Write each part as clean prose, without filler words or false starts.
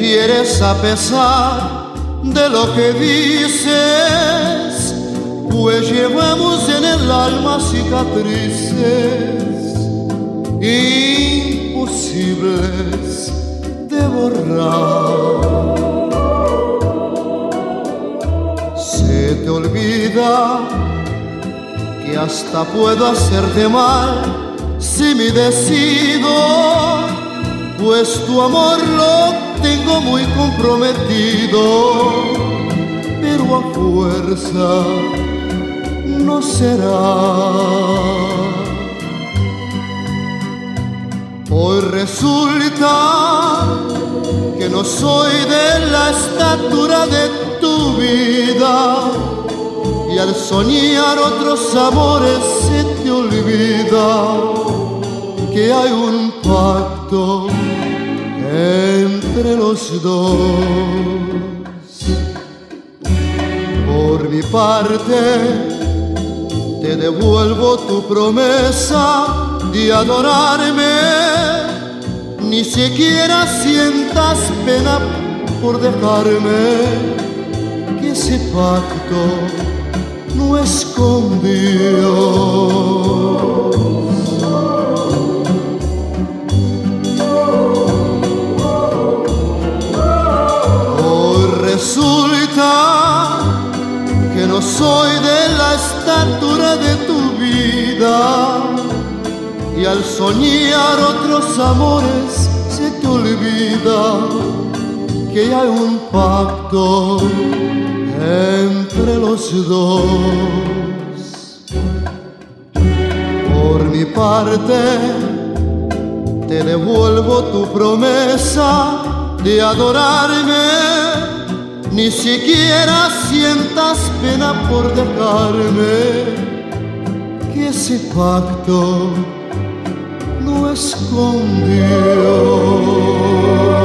quieres a pesar de lo que dices, pues llevamos en el alma cicatrices imposibles de borrar. Se te olvida que hasta puedo hacerte mal si me decido, pues tu amor lo tengo muy comprometido, pero a fuerza no será. Hoy resulta que no soy de la estatura de tu vida, y al soñar otros amores se te olvida que hay un pacto entre los dos. Por mi parte te devuelvo tu promesa de adorarme, ni siquiera sientas pena por dejarme, que ese pacto no es con Dios. Hoy resulta que no soy de la estatura de tu vida, y al soñar otros amores se te olvida que hay un pacto entre los dos. Por mi parte te devuelvo tu promesa de adorarme, ni siquiera sientas pena por dejarme, que ese pacto no es con Dios.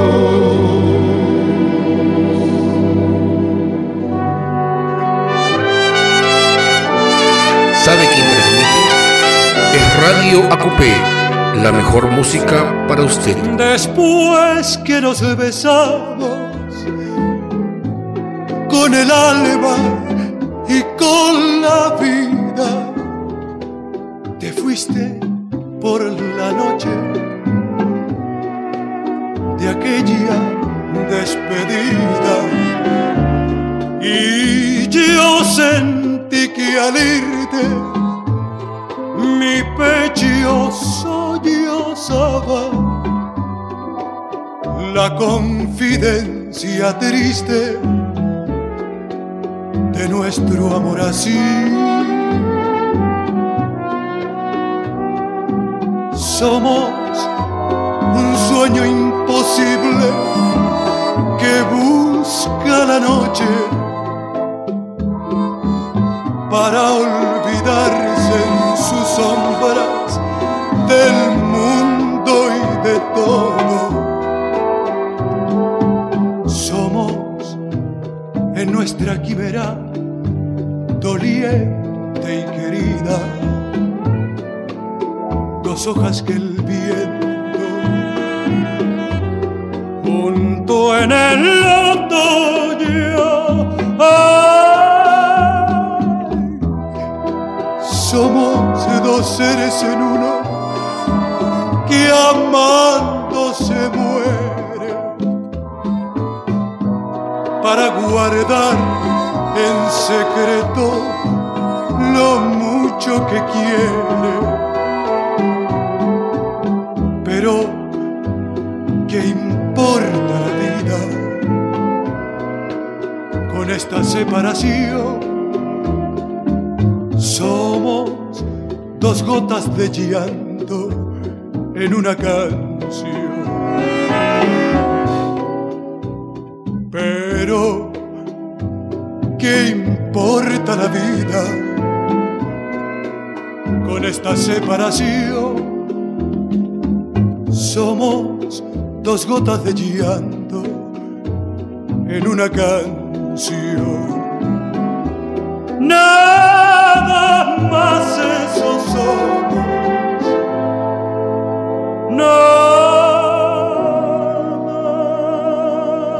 ¿Sabe quién transmite? Es Radio Acupé, la mejor música para usted. Después que nos besamos con el alma y con la vida, te fuiste por la noche de aquella despedida, y yo sentí que al irte mi pecho sollozaba la confidencia triste de nuestro amor así. Somos un sueño imposible que busca la noche para olvidarse en sus sombras del mundo y de todo. Somos en nuestra quimera doliente y querida, dos hojas que el viento junto en el otoño. Somos dos seres en uno que amando se muere para guardar en secreto lo mucho que quiere. Pero ¿qué importa la vida con esta separación? Somos dos gotas de llanto en una canción. Pero ¿qué importa la vida con esta separación? Somos dos gotas de llanto en una canción. Nada más eso somos. Nada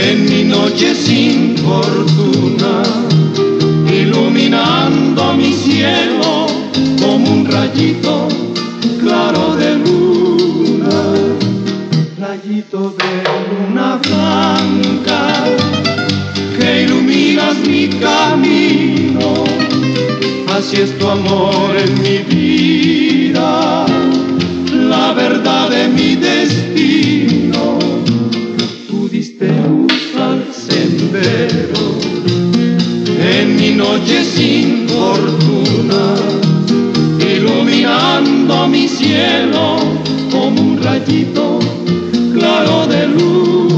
en mi noche sin fortuna, iluminando mi cielo como un rayito claro de luna, rayito de luna blanca que iluminas mi camino. Así es tu amor en mi vida, la verdad de mi destino. Tú diste luz al sendero en mi noche sin fortuna, iluminando mi cielo como un rayito claro de luna.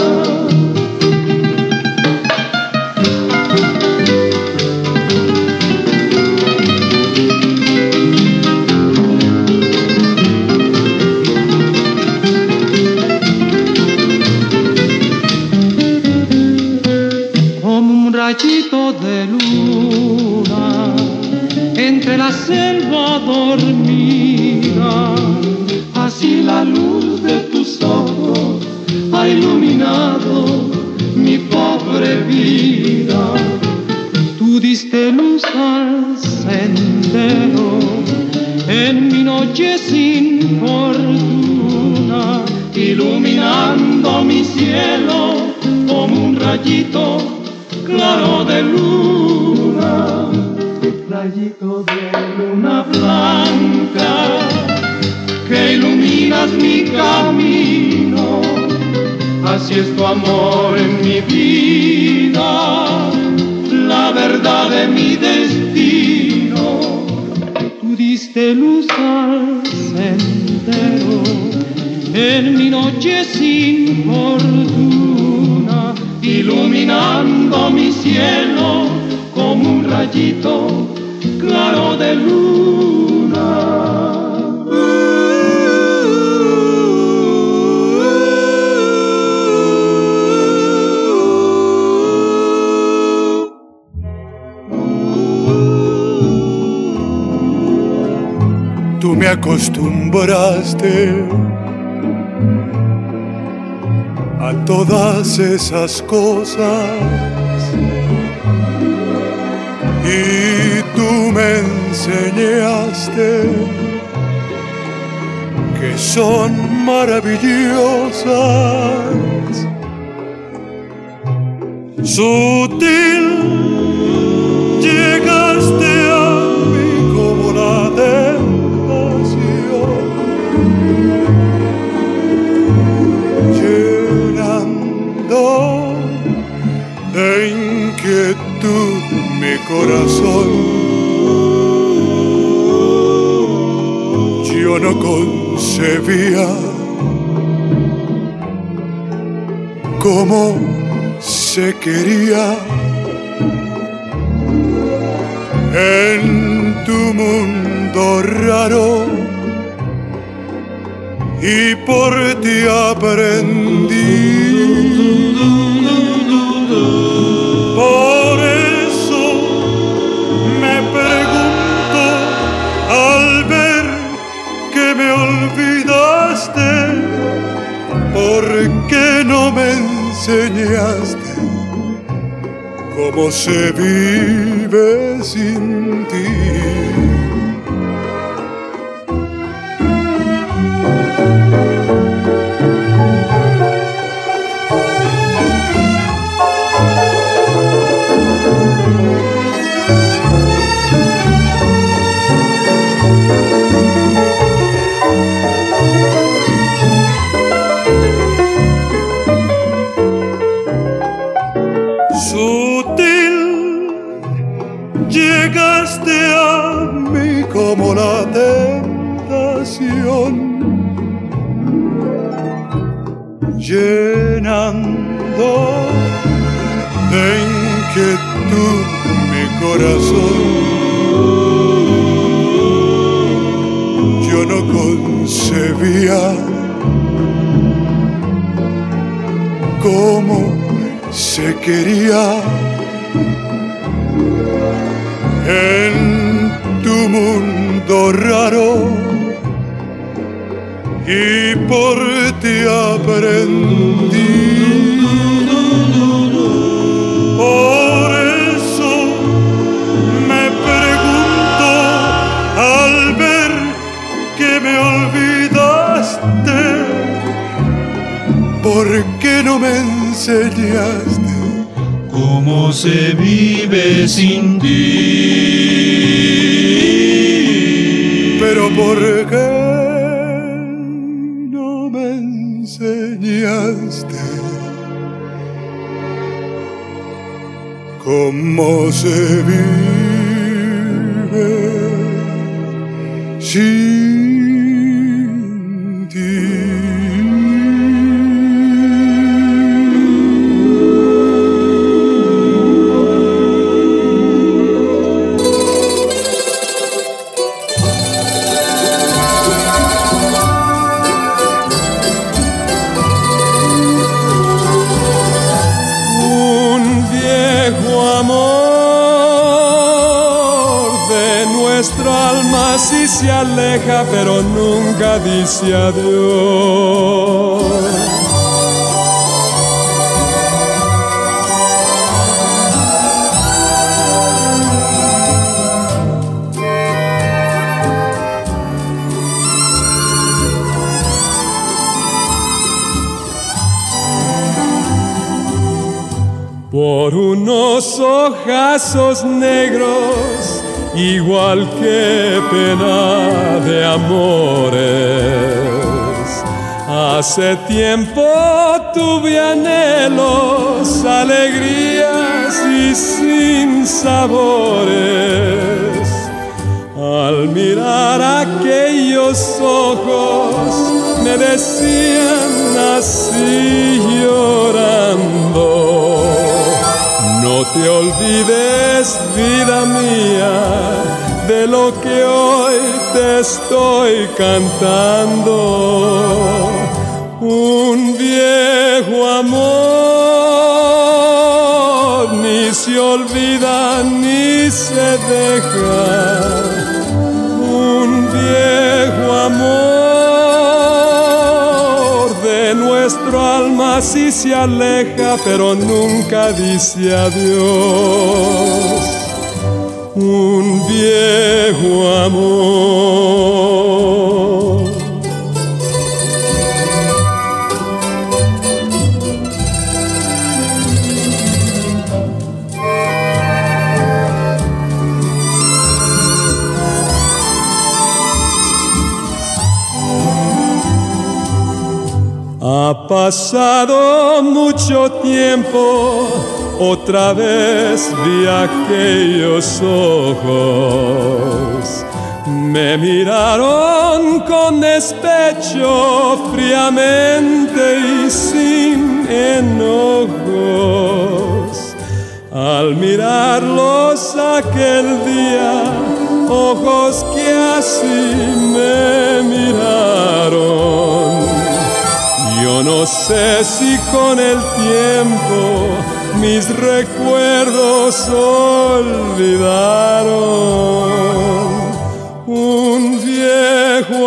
Rayito de luna entre la selva dormida, así la luz de tus ojos ha iluminado mi pobre vida. Tú diste luz al sendero en mi noche sin fortuna, iluminando mi cielo como un rayito claro de luna, rayito de luna blanca que iluminas mi camino. Así es tu amor en mi vida, la verdad de mi destino. Tú diste luz al sendero en mi noche sin fortuna, iluminando mi cielo como un rayito claro de luna. Tú me acostumbraste a todas esas cosas y tú me enseñaste que son maravillosas. Sutil llegaste a mí como la tentación, de inquietud mi corazón. Yo no concebía cómo se quería en tu mundo raro, y por ti aprendí. Por eso me pregunto al ver que me olvidaste, ¿por qué no me enseñaste cómo se vive sin ti? Llegaste a mí como la tentación, llenando de inquietud mi corazón. Yo no concebía cómo se quería en tu mundo raro, y por ti aprendí. enseñaste cómo se vive sin ti. Pero ¿por qué no me enseñaste cómo se vive sin ti? Sí se aleja, pero nunca dice adiós. Por unos ojazos negros, igual que pena de amores. Hace tiempo tuve anhelos, alegrías y sin sabores. Al mirar aquellos ojos me decían así llorando: no te olvides, vida mía, de lo que hoy te estoy cantando. Un viejo amor ni se olvida ni se deja. Un viejo amor de nuestro alma sí se aleja, pero nunca dice adiós. Un viejo amor. Ha pasado mucho tiempo, otra vez vi aquellos ojos. Me miraron con despecho, fríamente y sin enojos. Al mirarlos aquel día, ojos que así me miraron. Yo no sé si con el tiempo mis recuerdos olvidaron. Un viejo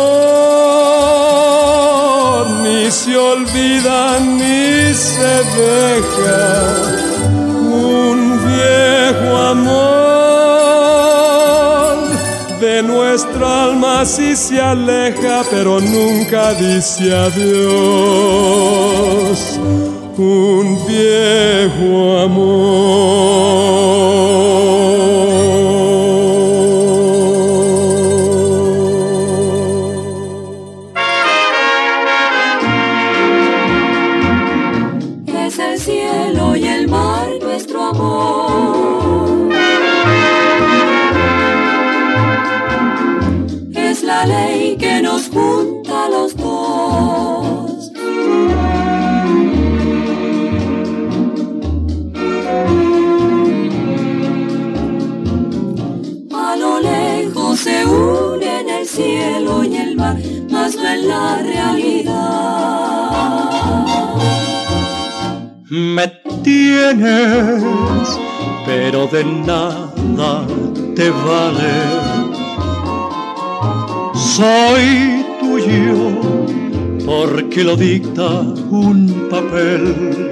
amor ni se olvida ni se deja. Un viejo amor de nuestra alma sí se aleja, pero nunca dice adiós. Un viejo amor. Es el cielo y el mar nuestro amor. Es la ley que nos junta a los dos. A lo lejos se unen el cielo y el mar, mas no en la realidad. Me tienes, pero de nada te vale. Soy tuyo porque lo dicta un papel.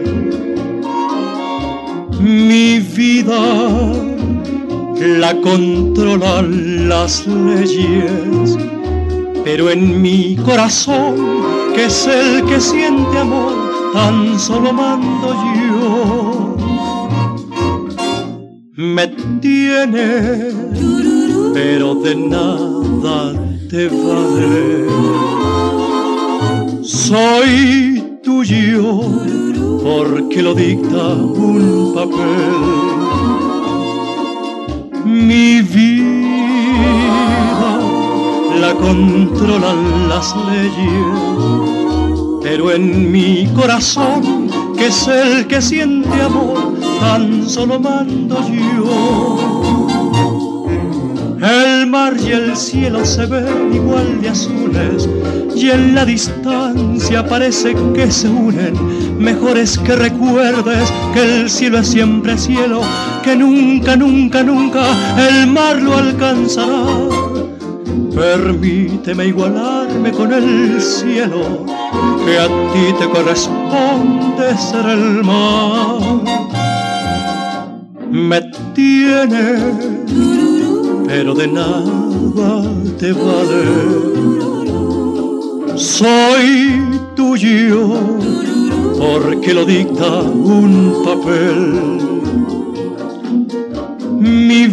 Mi vida la controlan las leyes, pero en mi corazón, que es el que siente amor, tan solo mando yo. Me tienes, pero de nada te vale. Soy tuyo porque lo dicta un papel. Mi vida la controlan las leyes, pero en mi corazón, que es el que siente amor, tan solo mando yo. El mar y el cielo se ven igual de azules, y en la distancia parece que se unen. Mejor es que recuerdes que el cielo es siempre cielo, que nunca, nunca, nunca el mar lo alcanzará. Permíteme igualarme con el cielo, que a ti te corresponde ser el mar. Me tienes, pero de nada te vale. Soy tuyo porque lo dicta un papel. Mi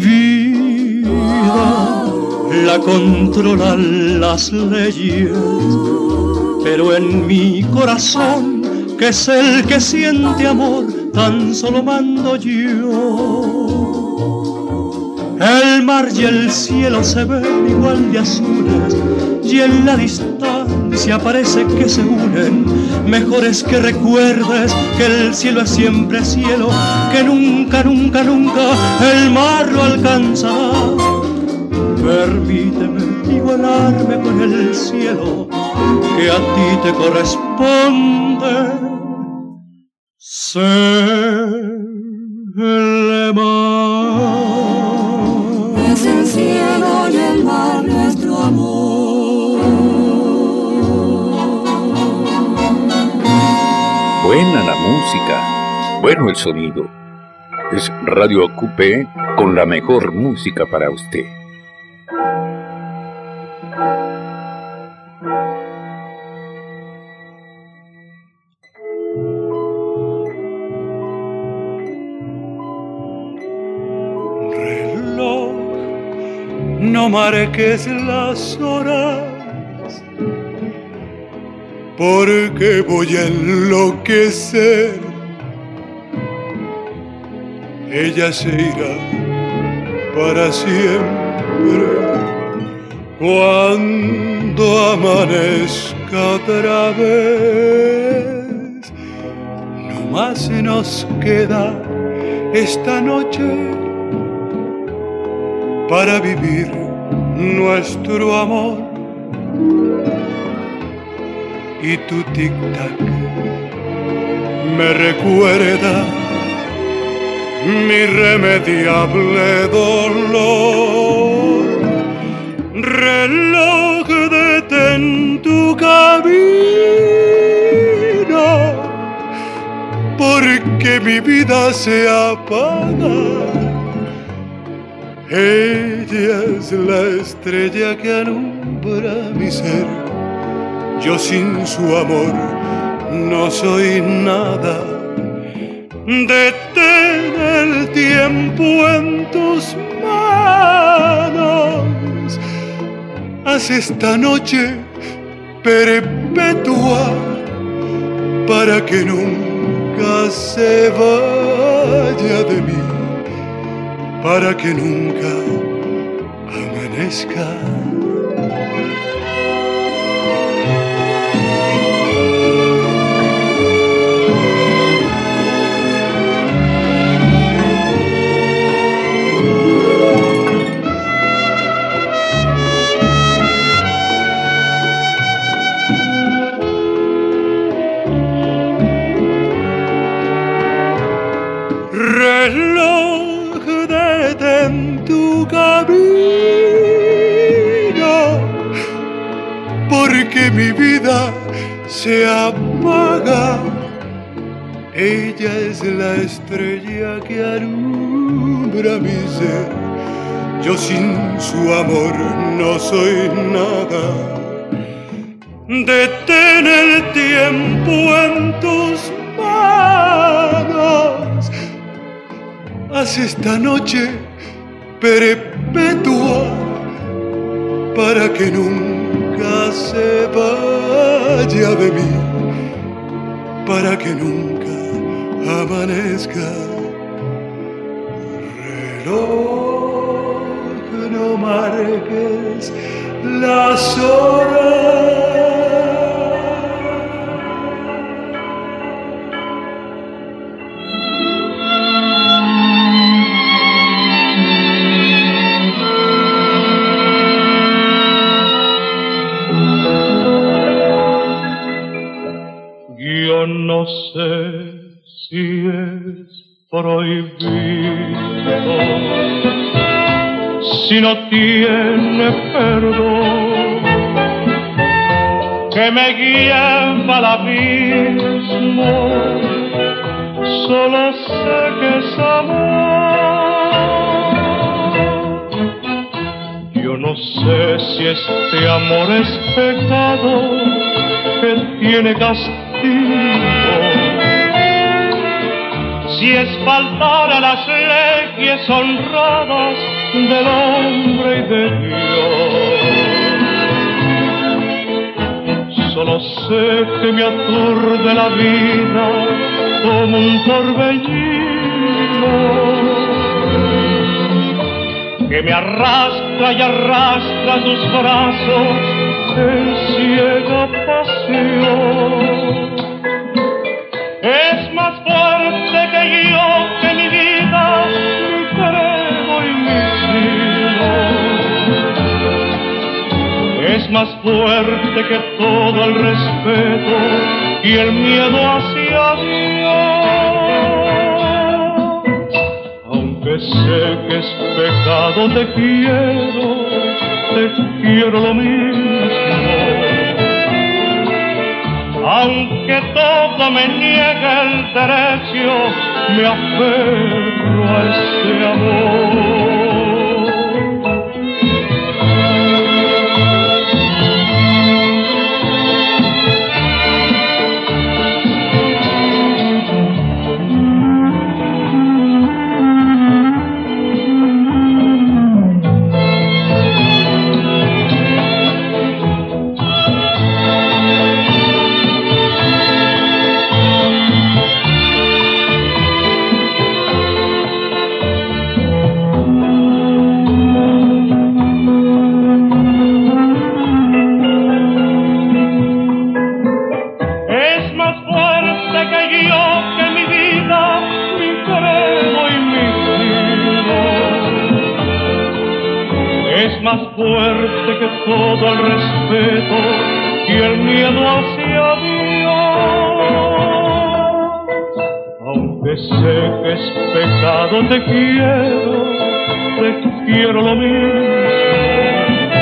vida la controlan las leyes, pero en mi corazón, que es el que siente amor, tan solo mando yo. El mar y el cielo se ven igual de azules, y en la distancia parece que se unen. Mejor es que recuerdes que el cielo es siempre cielo, que nunca, nunca, nunca el mar lo alcanzará. Permíteme igualarme con el cielo, que a ti te corresponde ser el mar. Es el cielo y el mar nuestro amor. Buena la música, bueno el sonido. Es Radio Acupé con la mejor música para usted. No marques las horas, porque voy a enloquecer. Ella se irá para siempre cuando amanezca otra vez. No más nos queda esta noche para vivir nuestro amor. Y tu tic-tac me recuerda mi irremediable dolor. Reloj, detén tu camino, porque mi vida se apaga. Ella es la estrella que alumbra mi ser. Yo sin su amor no soy nada. Detén el tiempo en tus manos. Haz esta noche perpetua para que nunca se vaya de mí, para que nunca amanezca. Reloj, detén tu camino, porque mi vida se apaga. Ella es la estrella que alumbra mi ser. Yo sin su amor no soy nada. Detén el tiempo en tus manos. Haz esta noche perpetua para que nunca se vaya de mí, para que nunca amanezca. Reloj, no marques las horas. Yo no sé si es prohibido, si no tiene perdón, que me guíen para el abismo. Solo sé que es amor. Yo no sé si este amor es pecado, que tiene castigo, si es faltar a las leyes honradas del hombre y de Dios. Solo sé que me aturde la vida como un torbellino, que me arrastra y arrastra tus brazos en ciega pasión. Es más fuerte que yo, que mi vida, mi credo y mi sino. Es más fuerte que todo el respeto y el miedo hacia Dios. Aunque sé que es pecado, te quiero lo mismo. Aunque todo me niegue el derecho, me aferro a ese amor. Más fuerte que todo el respeto y el miedo hacia Dios. Aunque sé que es pecado, te quiero lo mismo.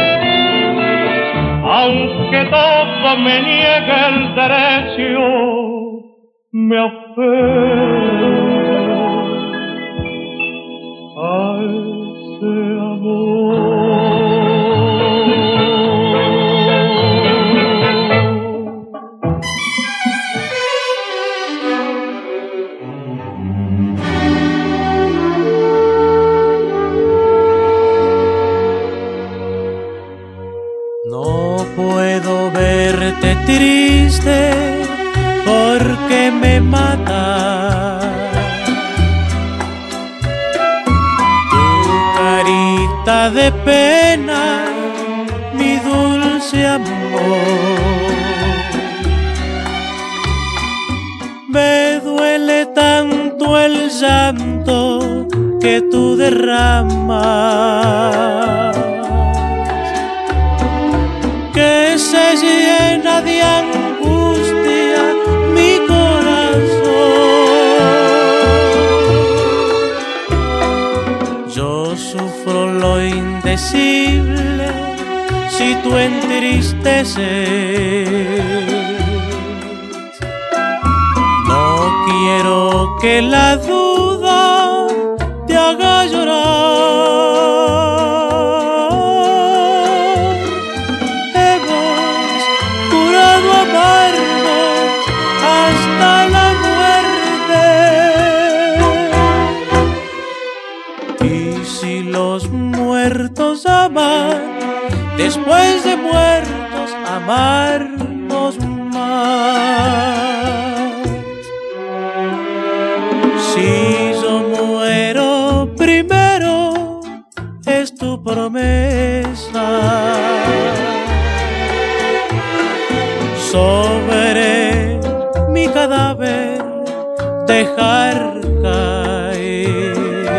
Aunque todo me niegue el derecho, me aferro a ese amor. No puedo verte triste porque me mata tu carita de pena, mi dulce amor. Me duele tanto el llanto que tú derramas, que se llena de angustia mi corazón. Yo sufro lo indecible si tú entristeces. No quiero que la duda te haga llorar. Hemos los muertos amar, después de muertos amarnos más. Si yo muero primero, es tu promesa. Sobre mi cadáver dejar caer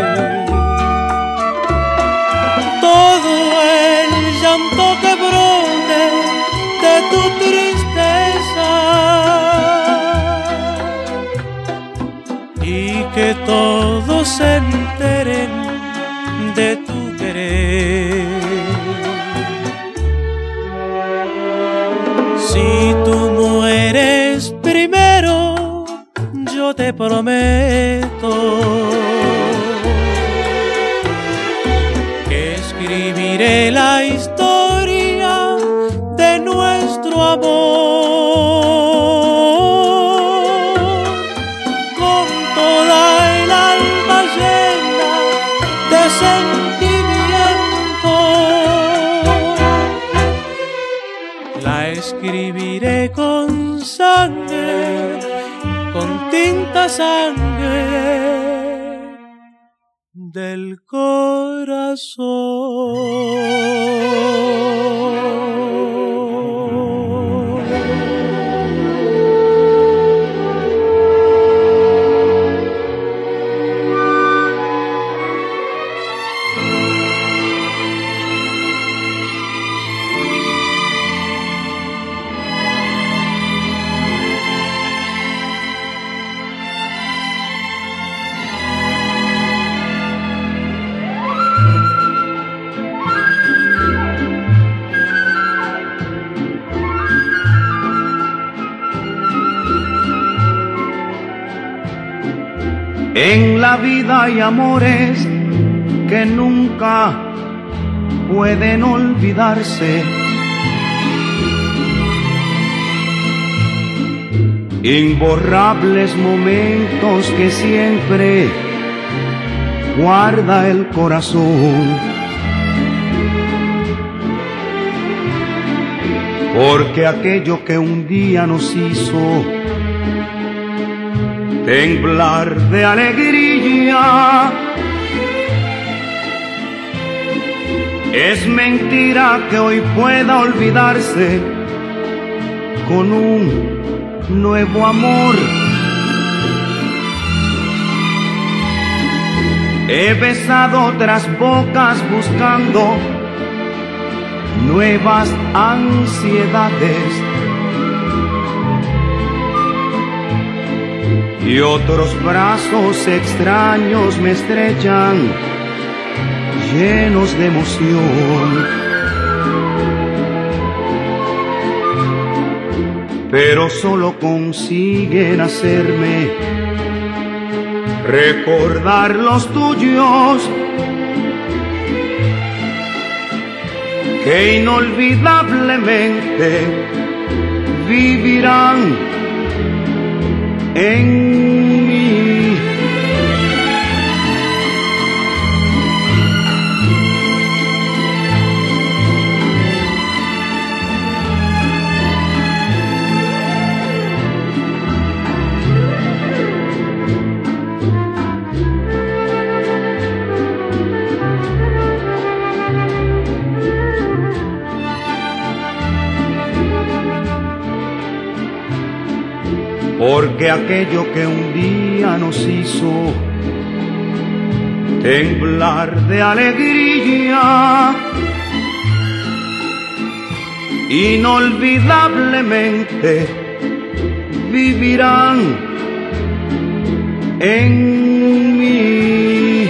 todo el llanto que brote de tu tristeza, y que todos se enteren de tu querer. Si tú mueres primero, yo te prometo que escribiré la historia de nuestro amor con toda el alma llena de sentimiento. La escribiré con sangre, con tinta sangre del corazón. En la vida hay amores que nunca pueden olvidarse. Imborrables momentos que siempre guarda el corazón. Porque aquello que un día nos hizo temblar de alegría es mentira que hoy pueda olvidarse con un nuevo amor. He besado otras bocas buscando nuevas ansiedades y otros brazos extraños me estrechan llenos de emoción. Pero solo consiguen hacerme recordar los tuyos, que inolvidablemente vivirán en mí. Porque aquello que un día nos hizo temblar de alegría, inolvidablemente vivirán en mí.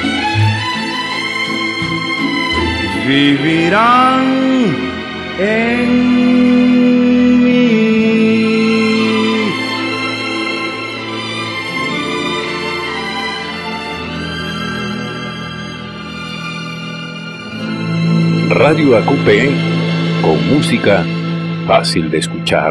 Vivirán en mí. Radio ACUPE, con música fácil de escuchar.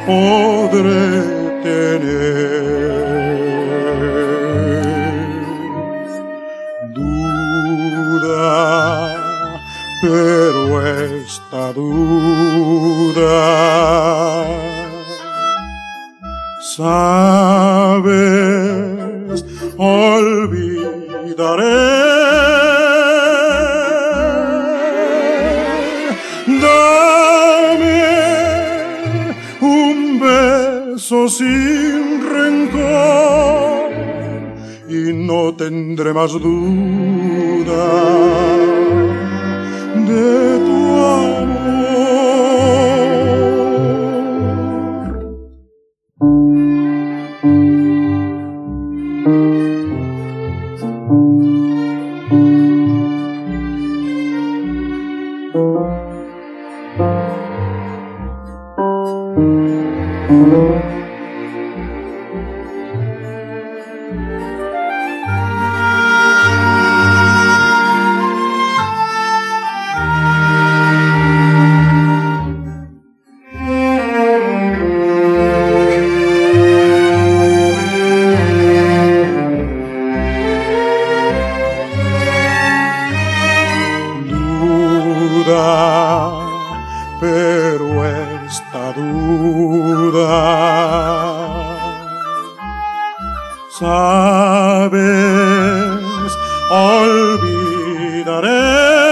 podré tener. Duda, pero esta duda, sabes, olvidaré. Sin rencor y no tendré más duda de tu sabes, olvidaré.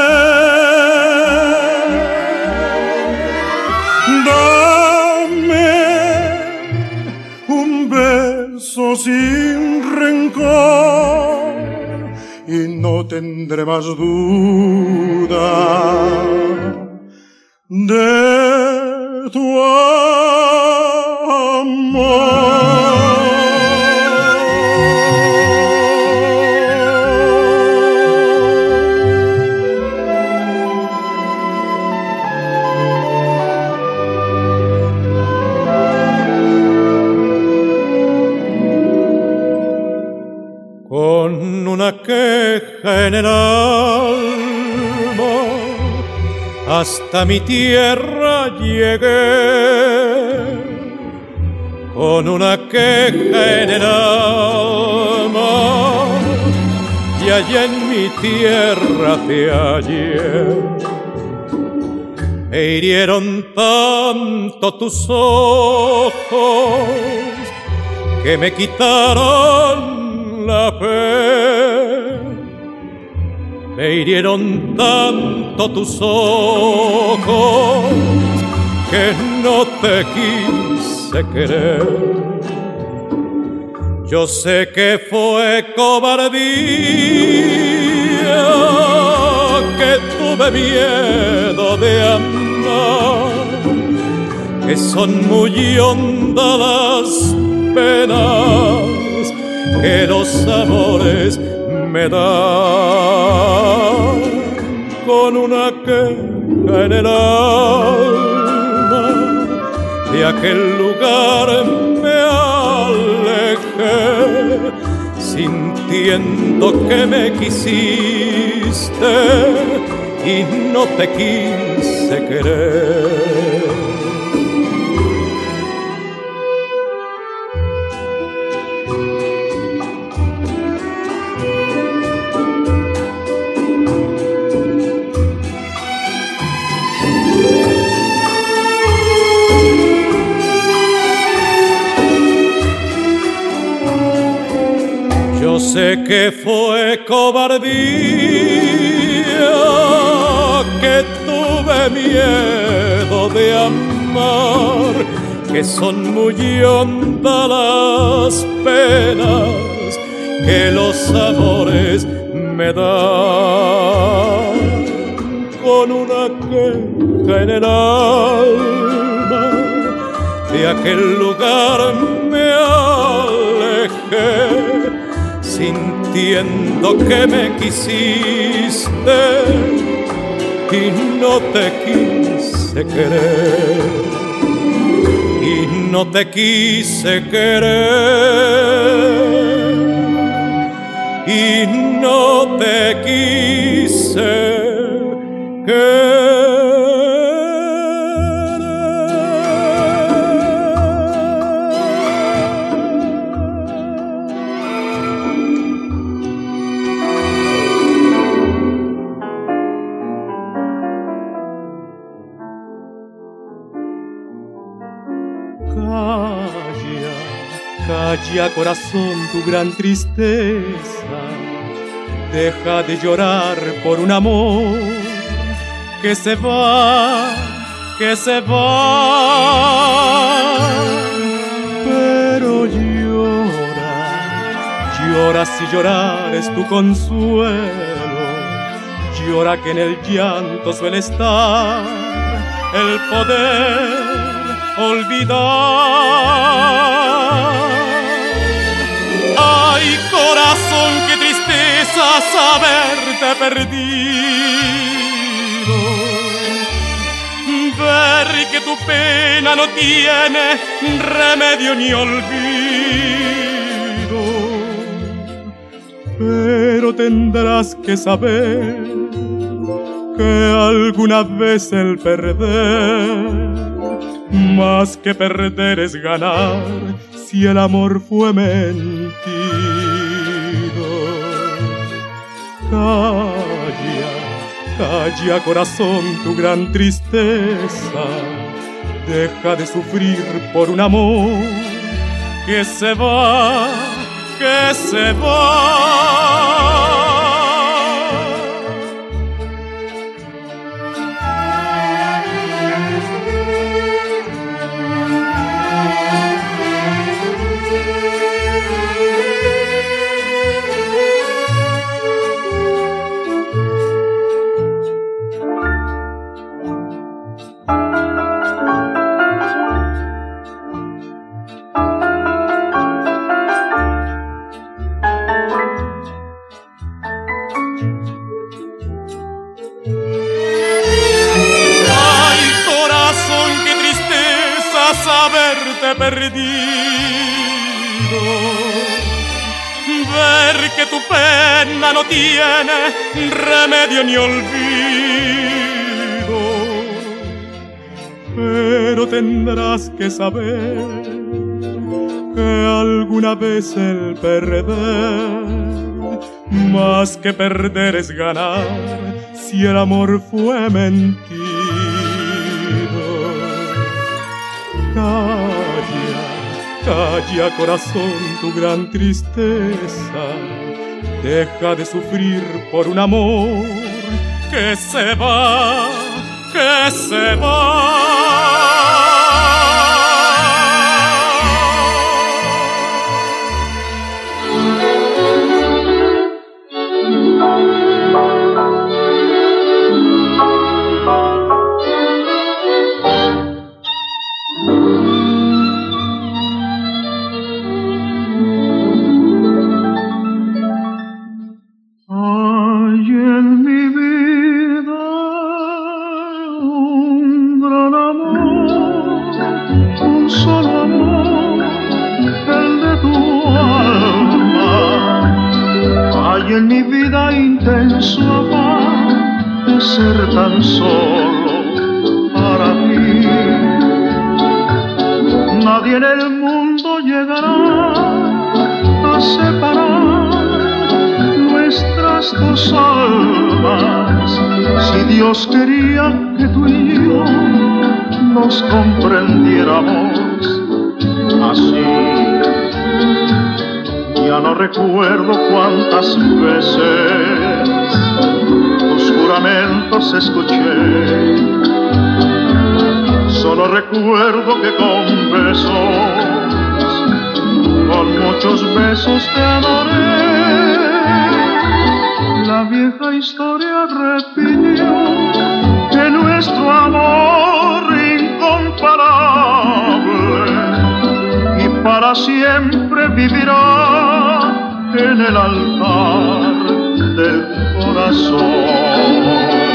Dame un beso sin rencor y no tendré más duda de tu amor. Con una queja en el alma, hasta mi tierra llegué. Con una queja en el alma, y allá en mi tierra te hallé. Me hirieron tanto tus ojos que me quitaron la fe. Me hirieron tanto tus ojos que no te quise querer. Yo sé que fue cobardía, que tuve miedo de amar, que son muy hondas las penas que los amores me dan. Con una queja en el alma, de aquel lugar me alejé, sintiendo que me quisiste y no te quise querer. Yo sé que fue cobardía, que tuve miedo de amar, que son muy hondas las penas que los amores me dan. Con una queja en el alma, de aquel lugar me alejé, sintiendo que me quisiste y no te quise querer, y no te quise querer, y no te quise querer. Calla, calla corazón tu gran tristeza, deja de llorar por un amor que se va, que se va. Pero llora, llora si llorar es tu consuelo, llora que en el llanto suele estar el poder olvidar. Ay, corazón, qué tristeza saberte perdido, ver que tu pena no tiene remedio ni olvido. Pero tendrás que saber que alguna vez el perder, más que perder es ganar, si el amor fue mentido. Calla, calla corazón tu gran tristeza, deja de sufrir por un amor que se va, que se va. Saberte perdido, ver que tu pena no tiene remedio ni olvido. Pero tendrás que saber que alguna vez el perder, más que perder es ganar, si el amor fue mentido. Calla, calla corazón tu gran tristeza, deja de sufrir por un amor que se va, que se va. En mi vida intenso afán de ser tan solo para ti. Nadie en el mundo llegará a separar nuestras dos almas. Si Dios quería que tú y yo nos comprendiéramos así. Ya no recuerdo cuántas veces tus juramentos escuché. Solo recuerdo que con besos, con muchos besos te adoré. La vieja historia repitió que nuestro amor incomparable y para siempre vivirá en el altar del corazón.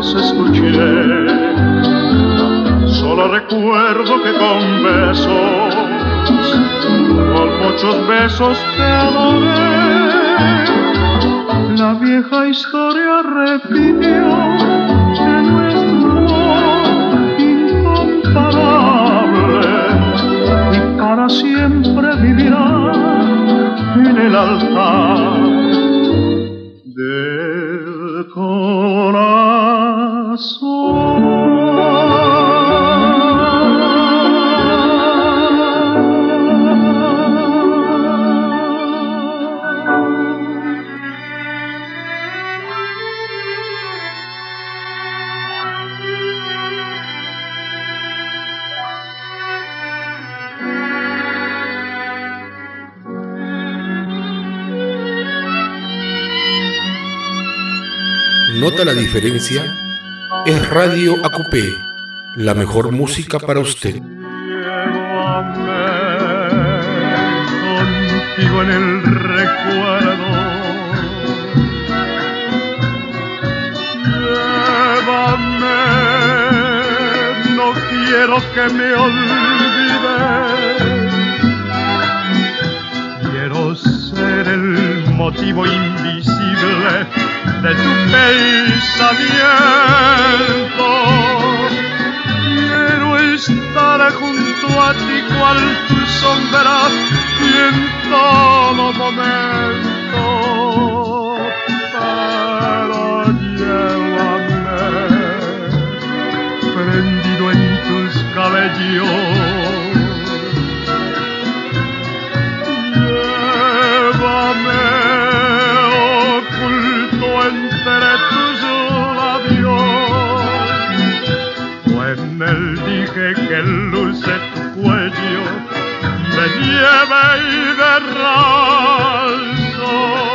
los escuché. Solo recuerdo que con besos, con muchos besos te adoré. La vieja historia repitió de nuestro amor incomparable y para siempre vivirá en el altar del corazón. ¿Nota la diferencia? Es Radio ACUPE, la mejor música para usted. Llévame contigo en el recuerdo. Llévame, no quiero que me olvides. Quiero ser el motivo invisible de tu pensamiento. Quiero estar junto a ti cual tu sombra y en todo momento. Pero llévame prendido en tus cabellos. Llévame entre tus labios, o en el dije que luce tu cuello de nieve y de raso.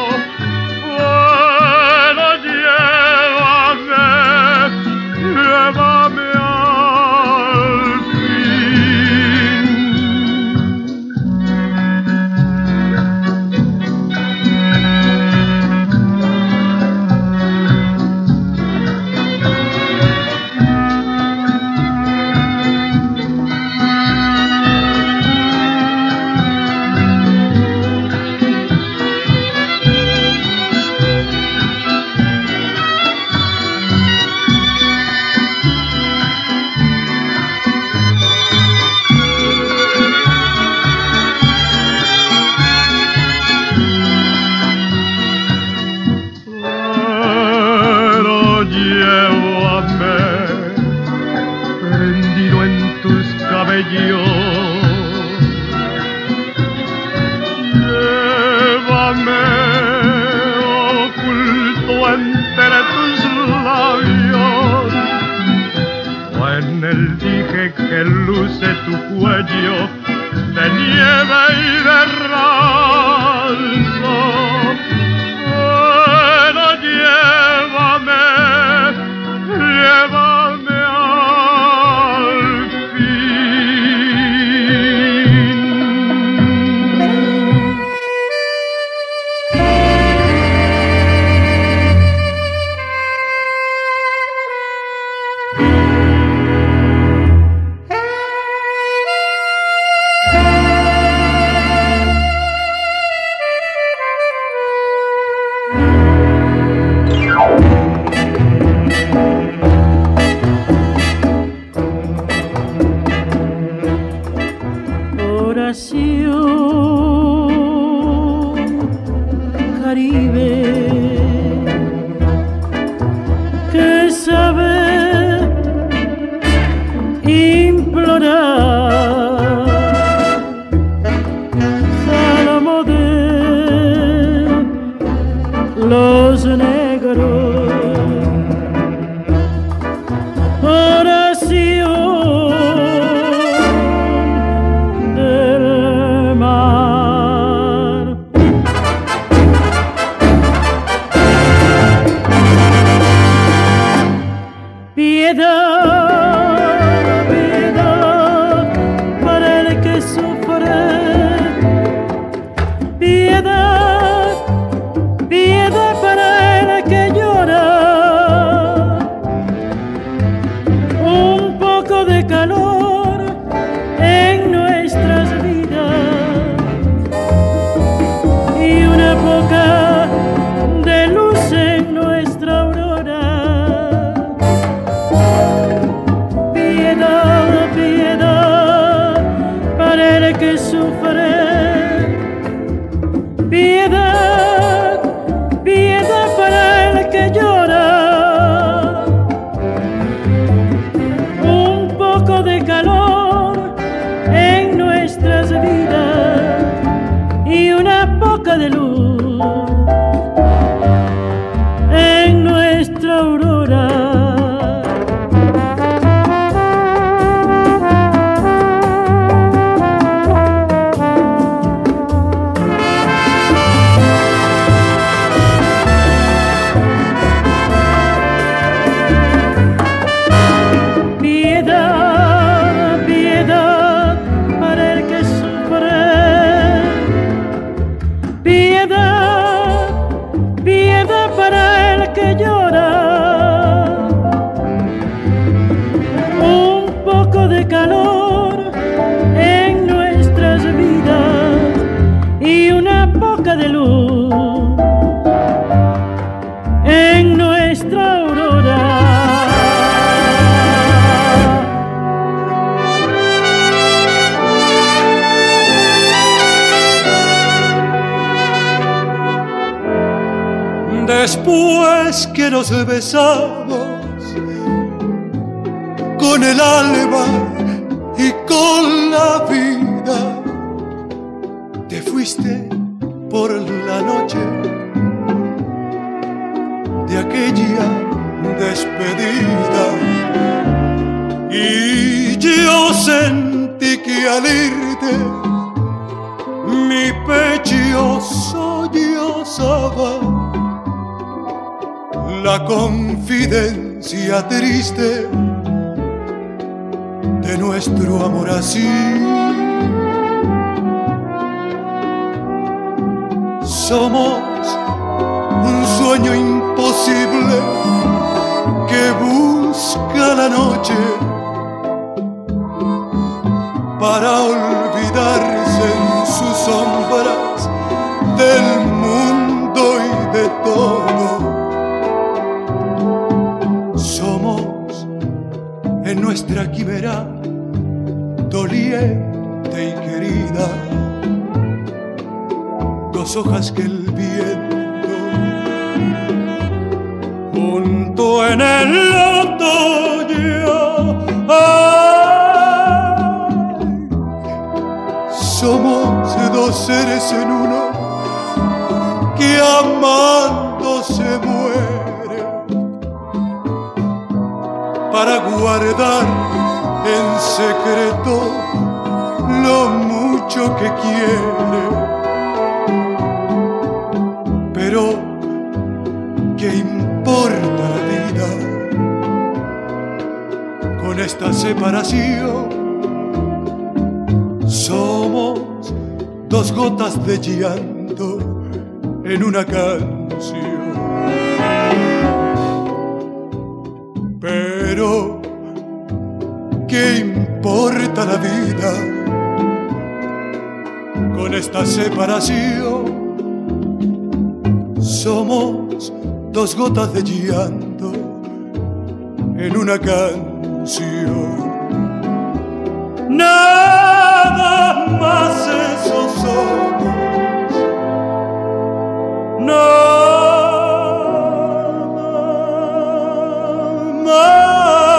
Bueno, llévame, llévame al fin. Llévame oculto entre tus labios, o en el dije que luce tu cuello de nieve y de raso. Bueno, llévame, llévame al fin. el que sufre, piedad, piedad para el que llora, un poco de calor en nuestras vidas y una poca de luz en nuestra aurora. Calor en nuestras vidas y una poca de luz en nuestra aurora. Después que nos besamos con el alma y con la vida, te fuiste por la noche de aquella despedida, y yo sentí que al irte mi pecho sollozaba la confidencia triste de nuestro amor así. Somos un sueño imposible que busca la noche para olvidarse en sus sombras del mundo y de todo. Somos en nuestra quimera doliente y querida, dos hojas que el viento junto en el otoño. ¡Ay! Somos dos seres en uno que amando se muere para guardar en secreto lo mucho que quiere. Pero ¿qué importa la vida con esta separación? Somos dos gotas de llanto en una canción. Pero ¿qué importa la vida con esta separación? Somos dos gotas de llanto en una canción. Nada más eso somos. Nada más.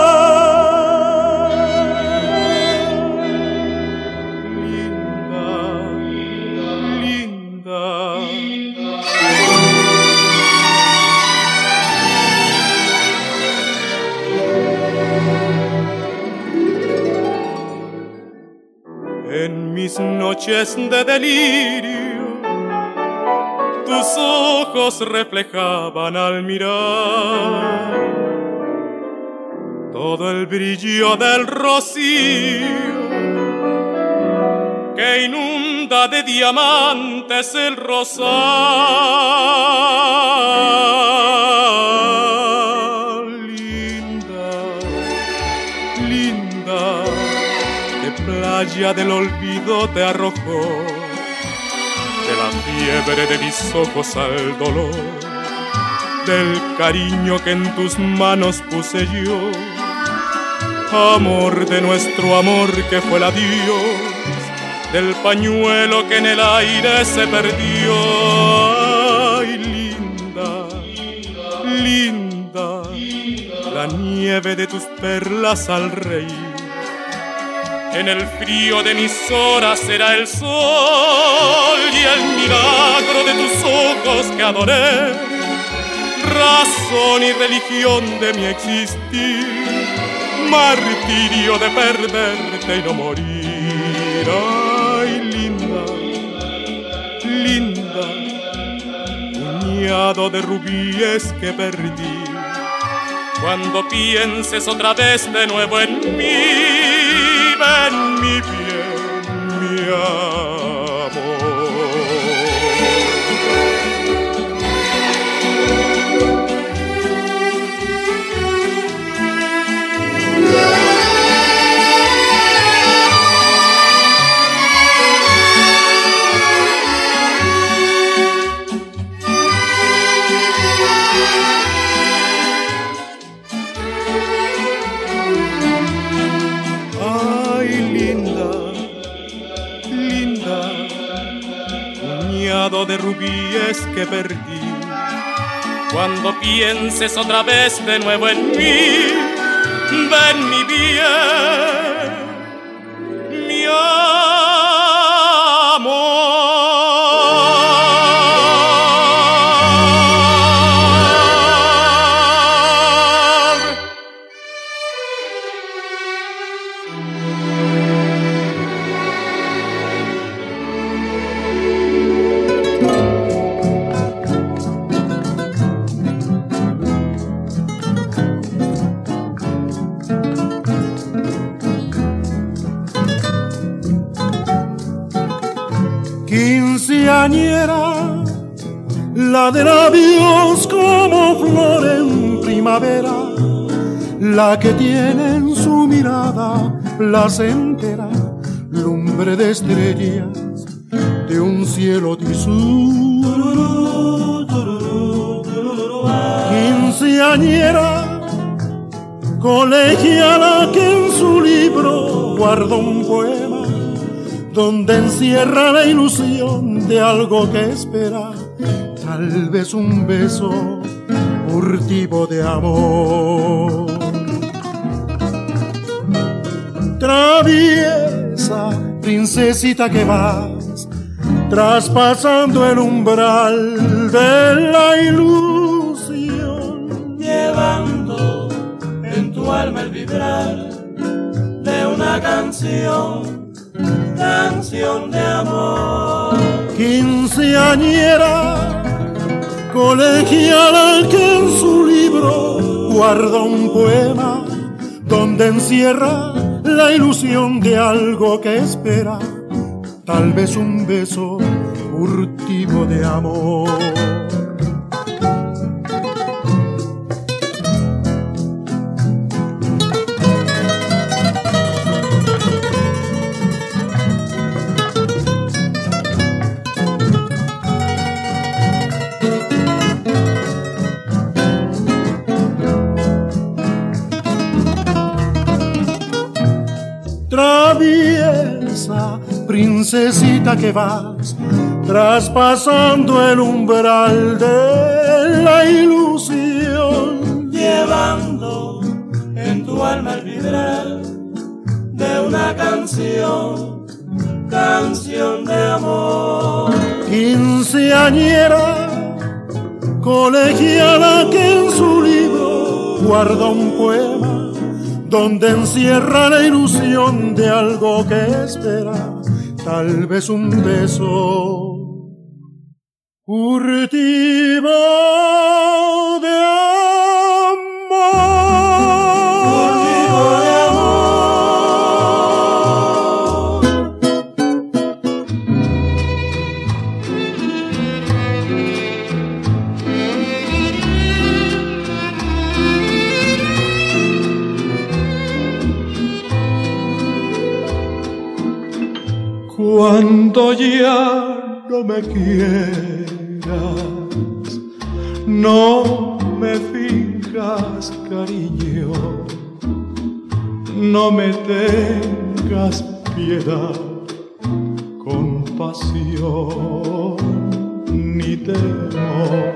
En mis noches de delirio, tus ojos reflejaban al mirar todo el brillo del rocío que inunda de diamantes el rosal. Linda, linda, de playa del olvido te arrojó, de la fiebre de mis ojos al dolor, del cariño que en tus manos puse yo. Amor de nuestro amor que fue el adiós, del pañuelo que en el aire se perdió. Ay, linda, linda, la nieve de tus perlas al reír. En el frío de mis horas será el sol y el milagro de tus ojos que adoré, razón y religión de mi existir, martirio de perderte y no morir. Ay, linda, linda, puñado de rubíes que perdí. Cuando pienses otra vez de nuevo en mí, ven mi bien, mi amor. De rubíes que perdí. Cuando pienses otra vez de nuevo en mí, ven mi bien, mi amor. Quinceañera, la de labios como flor en primavera, la que tiene en su mirada placentera lumbre de estrellas de un cielo tizú. Quinceañera, colegiala que en su libro guarda un poema donde encierra la ilusión de algo que espera, tal vez un beso furtivo de amor. Traviesa, princesita que vas traspasando el umbral de la ilusión, llevando en tu alma el vibrar de una canción de amor. Quinceañera, colegiala que en su libro guarda un poema donde encierra la ilusión de algo que espera, tal vez un beso furtivo de amor. Traviesa, princesita que vas traspasando el umbral de la ilusión, llevando en tu alma el vibrar de una canción de amor. Quinceañera, colegiala que en su libro guarda un poema donde encierra la ilusión de algo que espera, tal vez un beso furtivo de amor. Furtivo de amor. Cuando ya no me quieras, no me finjas cariño, no me tengas piedad, pasión ni temor.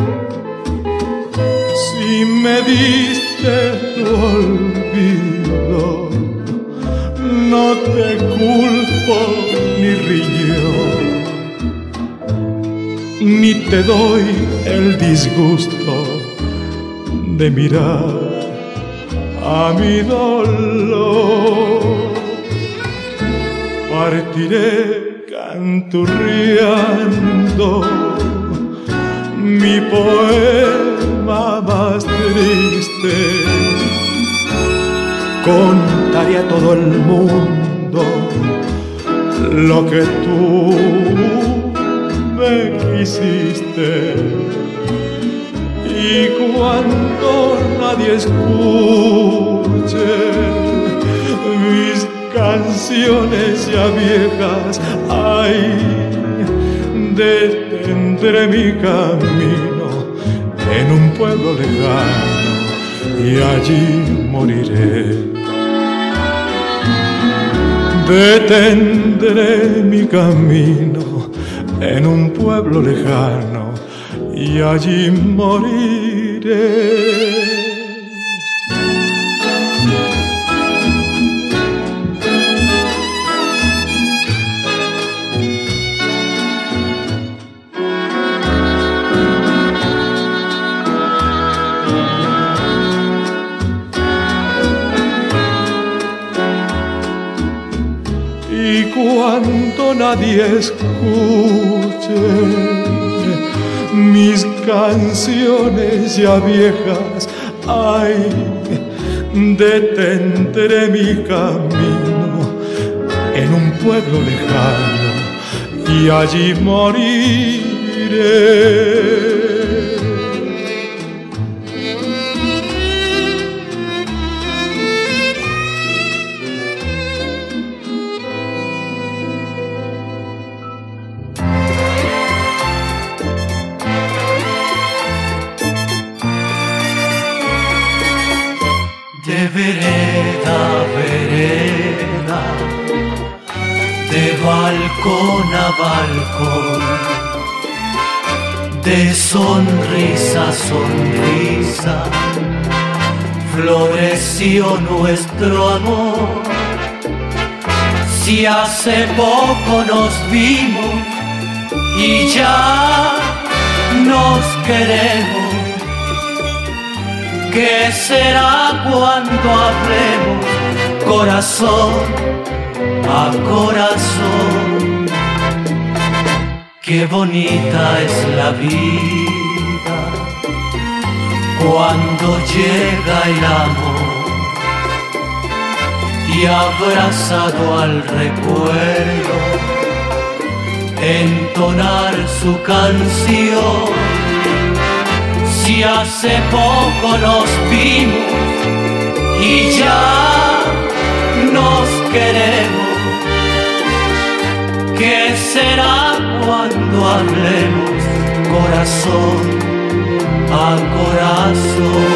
Si me diste tu olvido, no te culpo ni riñón, ni te doy el disgusto de mirar a mi dolor. Partiré canturriando mi poema más triste. Contaré a todo el mundo lo que tú me quisiste. Y cuando nadie escuche mis canciones ya viejas, ay, detendré mi camino en un pueblo lejano y allí moriré. Detendré mi camino en un pueblo lejano y allí moriré. Y cuando nadie escuche mis canciones ya viejas, ay, detendré mi camino en un pueblo lejano y allí moriré. De vereda a vereda, de balcón a balcón, de sonrisa a sonrisa, floreció nuestro amor. Si hace poco nos vimos y ya nos queremos, ¿qué será cuando hablemos corazón a corazón? Qué bonita es la vida cuando llega el amor y abrazado al recuerdo entonar su canción. Si hace poco nos vimos y ya nos queremos, ¿qué será cuando hablemos corazón a corazón?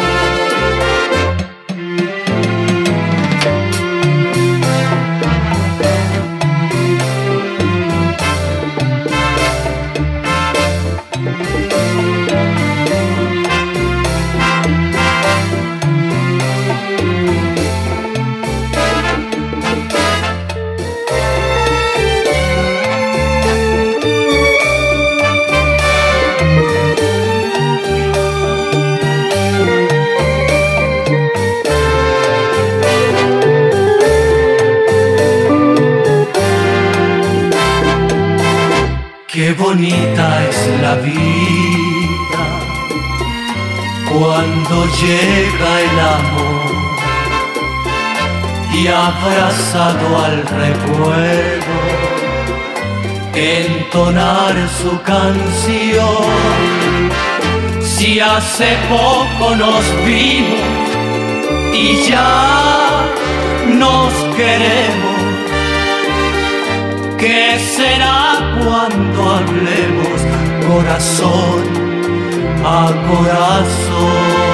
Qué bonita es la vida cuando llega el amor y abrazado al recuerdo entonar su canción. Si hace poco nos vimos y ya nos queremos, ¿qué será cuando hablemos corazón a corazón?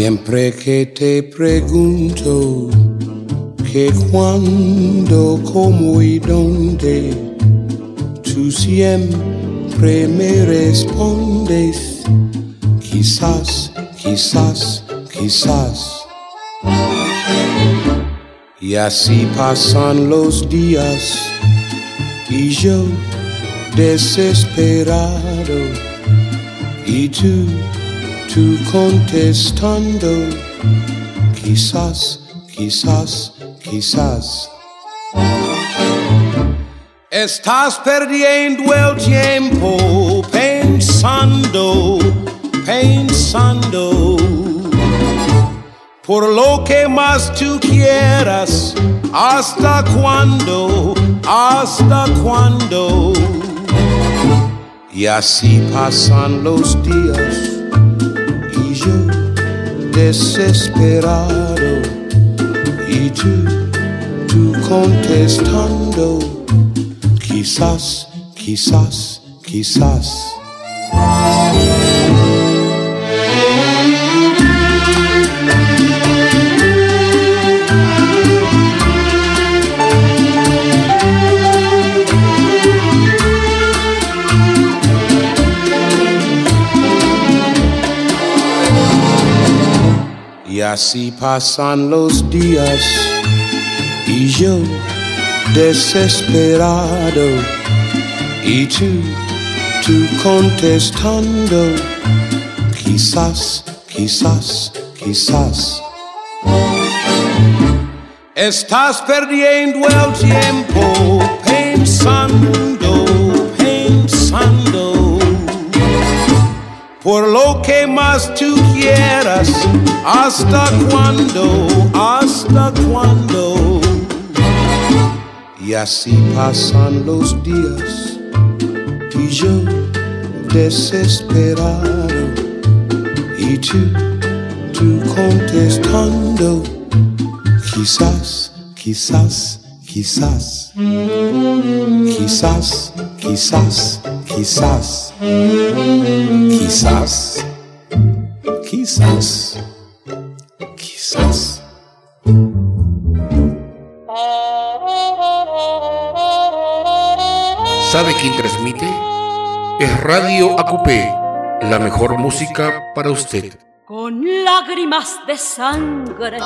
Siempre que te pregunto que cuándo, cómo y dónde, tú siempre me respondes quizás, quizás, quizás. Y así pasan los días y yo desesperado y tú contestando quizás, quizás, quizás. Estás perdiendo el tiempo pensando, pensando por lo que más tú quieras. ¿Hasta cuándo? ¿Hasta cuándo? Y así pasan los días y yo desesperado y tú contestando quizás, quizás, quizás. Y así pasan los días y yo desesperado y tú contestando quizás, quizás, quizás. Estás perdiendo el tiempo pensando, pensando por lo que más tú quieras. ¿Hasta cuándo? ¿Hasta cuándo? Y así pasan los días y yo desesperado y tú contestando quizás, quizás, quizás, quizás, quizás, quizás, quizás, quizás, quizás. ¿Sabe quién transmite? Es Radio Acupé, la mejor música para usted. Con lágrimas de sangre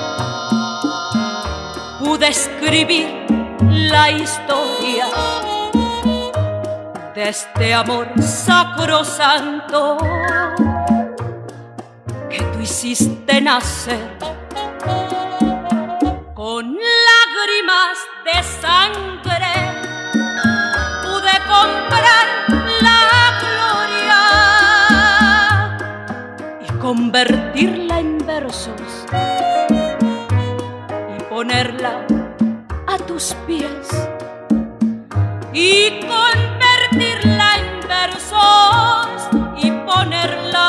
pude escribir la historia de este amor sacrosanto que tú hiciste nacer. Con lágrimas de sangre pude comprar la gloria y convertirla en versos y ponerla a tus pies y convertirla en versos y ponerla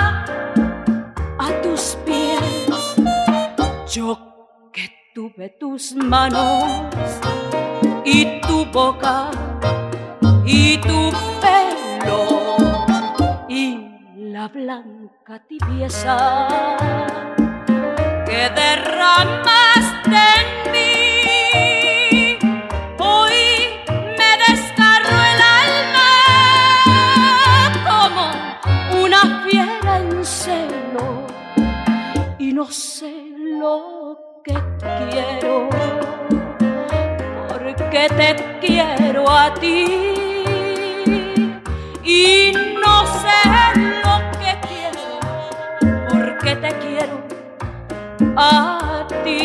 a tus pies. Yo que tuve tus manos y tu boca y tu pelo y la blanca tibieza que derramaste en mí. Hoy me desgarro el alma como una fiera en celo y no sé lo que quiero, porque te quiero a ti y no sé lo que quiero, porque te quiero a ti.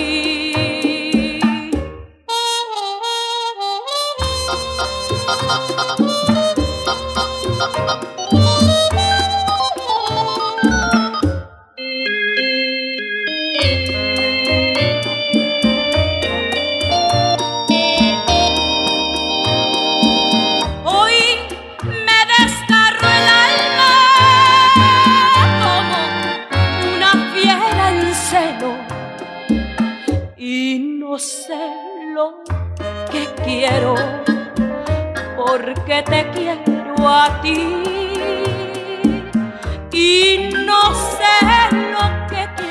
No sé lo que quiero, porque te quiero a ti y no sé lo que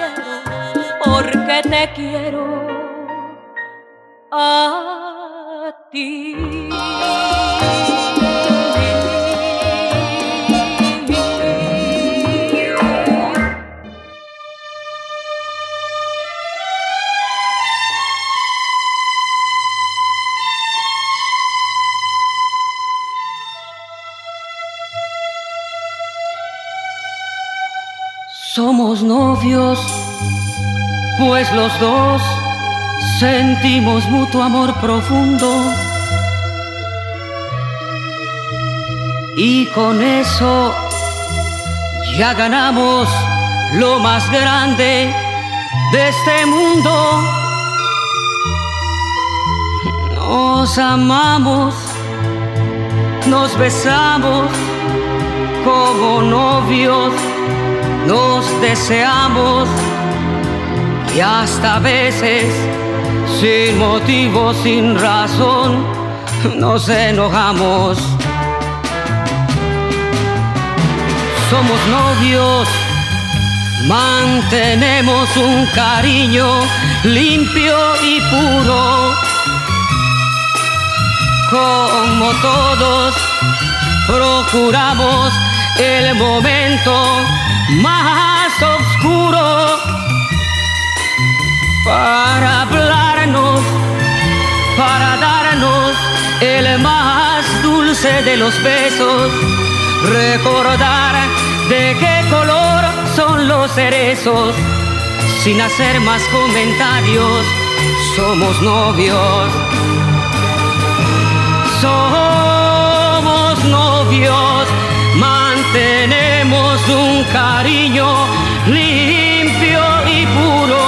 que te quiero a ti. Somos novios, pues los dos sentimos mutuo amor profundo. Y con eso ya ganamos lo más grande de este mundo. Nos amamos, nos besamos como novios. Nos deseamos y hasta a veces, sin motivo, sin razón, nos enojamos. Somos novios, mantenemos un cariño limpio y puro. Como todos, procuramos el momento más oscuro para hablarnos, para darnos el más dulce de los besos, recordar de qué color son los cerezos. Sin hacer más comentarios, somos novios. Somos novios, mantenemos un cariño limpio y puro.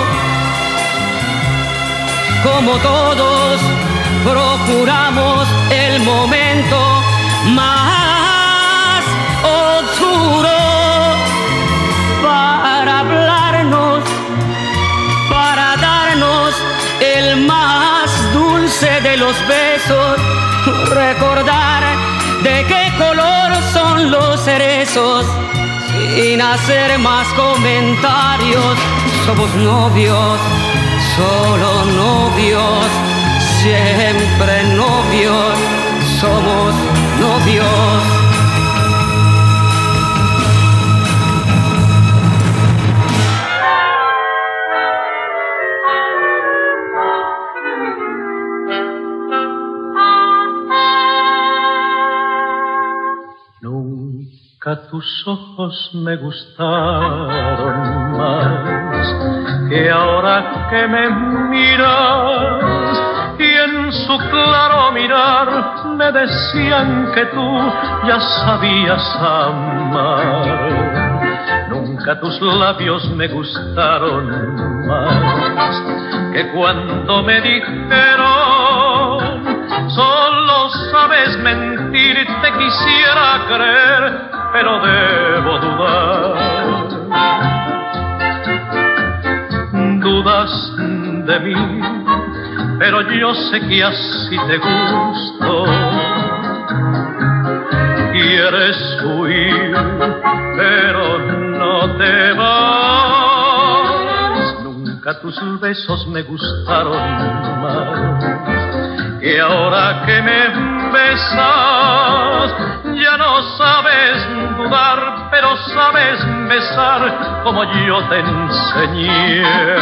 Como todos, procuramos el momento más oscuro para hablarnos, para darnos el más dulce de los besos, recordar de qué color son los cerezos. Sin hacer más comentarios, somos novios, solo novios, siempre novios, somos novios. Tus ojos me gustaron más que ahora que me miras, y en su claro mirar me decían que tú ya sabías amar. Nunca tus labios me gustaron más que cuando me dijeron solo sabes mentir, te quisiera creer, pero debo dudar. Dudas de mí, pero yo sé que así te gusto. Quieres huir, pero no te vas. Nunca tus besos me gustaron más que ahora que me besas. Ya no sabes dudar, pero sabes besar como yo te enseñé.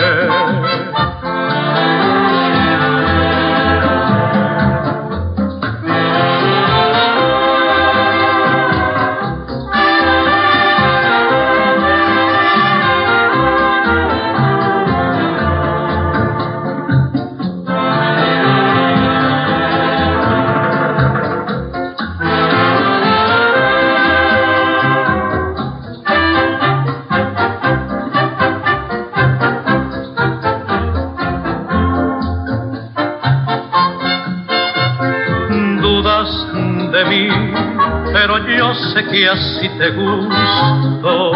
Yo sé que así te gusto.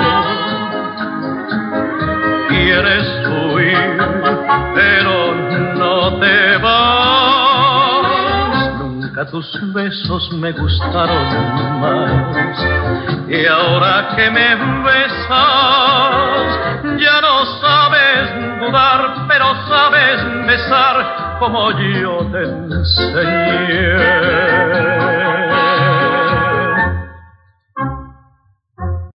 Quieres huir, pero no te vas. Nunca nunca tus besos me gustaron más. Y ahora que me besas, ya no sabes dudar, pero sabes besar como yo te enseñé.